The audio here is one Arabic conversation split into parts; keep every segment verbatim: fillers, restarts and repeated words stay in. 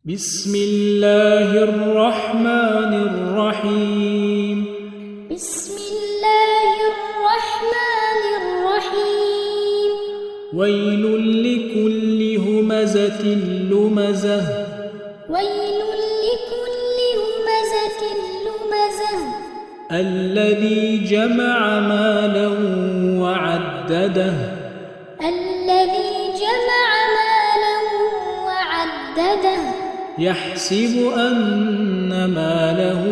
بسم الله الرحمن الرحيم بسم الله الرحمن الرحيم ويل لكل همزة لمزة ويل لكل همزة لمزة الذي جمع مالا وعدده الذي جمع مالا وعدده يحسب أن ماله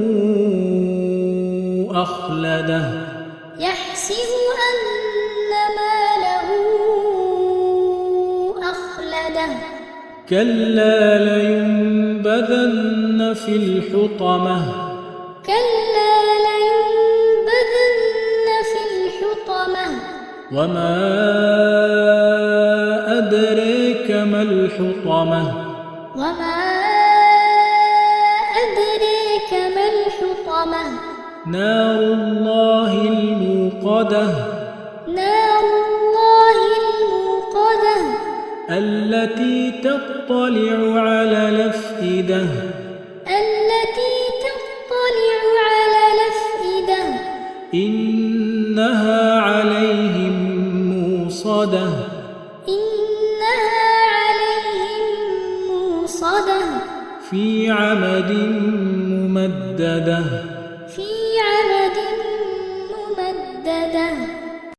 أخلده يحسب أن ماله أخلده كلا لينبذن في الحطمة كلا لينبذن في الحطمة وما أدريك ما الحطمة وما أدريك ما الحطمة نار الله الموقدة نار الله الموقدة التي تطلع على الأفئدة التي تطلع على الأفئدة إنها عليهم موصدة إنها عليهم موصدة في عمد ممددة في عمد ممددة